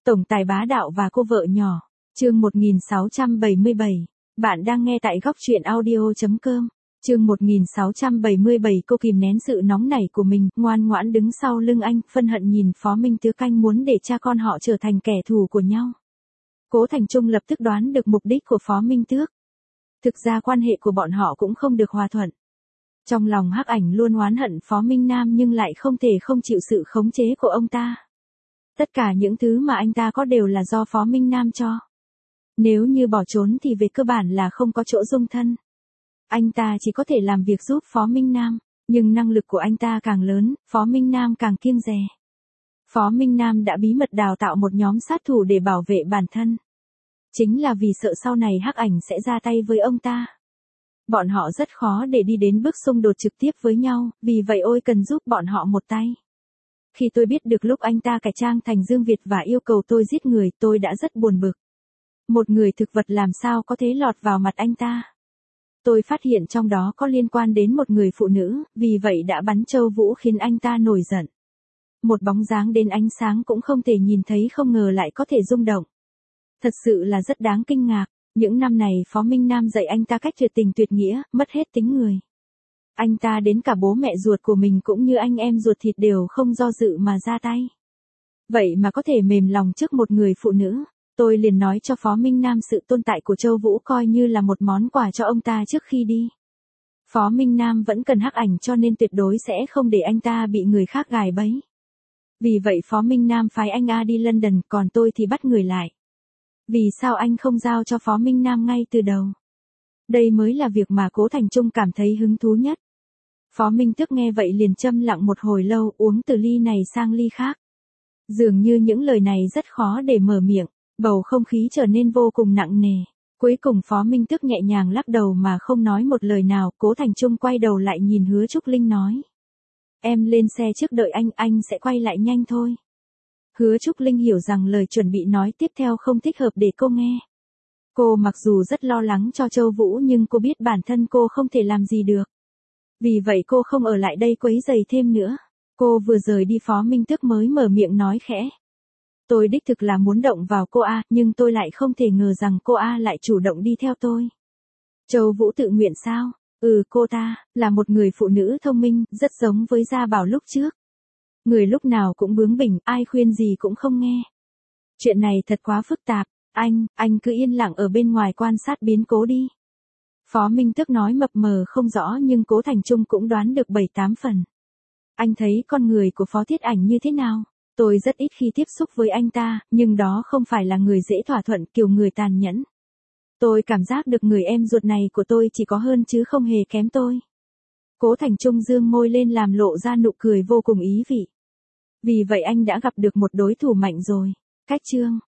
Tổng tài bá đạo và cô vợ nhỏ. Chương 1677. Bạn đang nghe tại góc truyện audio.com. Chương 1677. Cô kìm nén sự nóng nảy của mình, ngoan ngoãn đứng sau lưng anh, phân hận nhìn Phó Minh Tước canh muốn để cha con họ trở thành kẻ thù của nhau. Cố Thành Trung lập tức đoán được mục đích của Phó Minh Tước. Thực ra quan hệ của bọn họ cũng không được hòa thuận. Trong lòng Hắc Ảnh luôn oán hận Phó Minh Nam nhưng lại không thể không chịu sự khống chế của ông ta. Tất cả những thứ mà anh ta có đều là do Phó Minh Nam cho. Nếu như bỏ trốn thì về cơ bản là không có chỗ dung thân. Anh ta chỉ có thể làm việc giúp Phó Minh Nam, nhưng năng lực của anh ta càng lớn, Phó Minh Nam càng kiêng dè. Phó Minh Nam đã bí mật đào tạo một nhóm sát thủ để bảo vệ bản thân. Chính là vì sợ sau này Hắc Ảnh sẽ ra tay với ông ta. Bọn họ rất khó để đi đến bước xung đột trực tiếp với nhau, vì vậy ôi cần giúp bọn họ một tay. Khi tôi biết được lúc anh ta cải trang thành Dương Việt và yêu cầu tôi giết người, tôi đã rất buồn bực. Một người thực vật làm sao có thể lọt vào mặt anh ta. Tôi phát hiện trong đó có liên quan đến một người phụ nữ, vì vậy đã bắn châu vũ khiến anh ta nổi giận. Một bóng dáng đến ánh sáng cũng không thể nhìn thấy, không ngờ lại có thể rung động. Thật sự là rất đáng kinh ngạc. Những năm này Phó Minh Nam dạy anh ta cách tuyệt tình tuyệt nghĩa, mất hết tính người. Anh ta đến cả bố mẹ ruột của mình cũng như anh em ruột thịt đều không do dự mà ra tay. Vậy mà có thể mềm lòng trước một người phụ nữ. Tôi liền nói cho Phó Minh Nam sự tồn tại của Châu Vũ coi như là một món quà cho ông ta trước khi đi. Phó Minh Nam vẫn cần Hắc Ảnh cho nên tuyệt đối sẽ không để anh ta bị người khác gài bẫy. Vì vậy Phó Minh Nam phái anh A đi London, còn tôi thì bắt người lại. Vì sao anh không giao cho Phó Minh Nam ngay từ đầu? Đây mới là việc mà Cố Thành Trung cảm thấy hứng thú nhất. Phó Minh Tước nghe vậy liền châm lặng một hồi lâu, uống từ ly này sang ly khác. Dường như những lời này rất khó để mở miệng, bầu không khí trở nên vô cùng nặng nề. Cuối cùng Phó Minh Tước nhẹ nhàng lắc đầu mà không nói một lời nào. Cố Thành Trung quay đầu lại nhìn Hứa Trúc Linh nói. Em lên xe trước đợi anh sẽ quay lại nhanh thôi. Hứa Trúc Linh hiểu rằng lời chuẩn bị nói tiếp theo không thích hợp để cô nghe. Cô mặc dù rất lo lắng cho Châu Vũ nhưng cô biết bản thân cô không thể làm gì được. Vì vậy cô không ở lại đây quấy rầy thêm nữa. Cô vừa rời đi Phó Minh Tước mới mở miệng nói khẽ. Tôi đích thực là muốn động vào cô A, nhưng tôi lại không thể ngờ rằng cô A lại chủ động đi theo tôi. Châu Vũ tự nguyện sao? Cô ta là một người phụ nữ thông minh, rất giống với Gia Bảo lúc trước. Người lúc nào cũng bướng bỉnh, ai khuyên gì cũng không nghe. Chuyện này thật quá phức tạp, anh cứ yên lặng ở bên ngoài quan sát biến cố đi. Phó Minh Tước nói mập mờ không rõ nhưng Cố Thành Trung cũng đoán được 7-8 phần. Anh thấy con người của Phó Thiết Ảnh như thế nào? Tôi rất ít khi tiếp xúc với anh ta, nhưng đó không phải là người dễ thỏa thuận, kiểu người tàn nhẫn. Tôi cảm giác được người em ruột này của tôi chỉ có hơn chứ không hề kém tôi. Cố Thành Trung dương môi lên làm lộ ra nụ cười vô cùng ý vị. Vì vậy anh đã gặp được một đối thủ mạnh rồi. Cách chương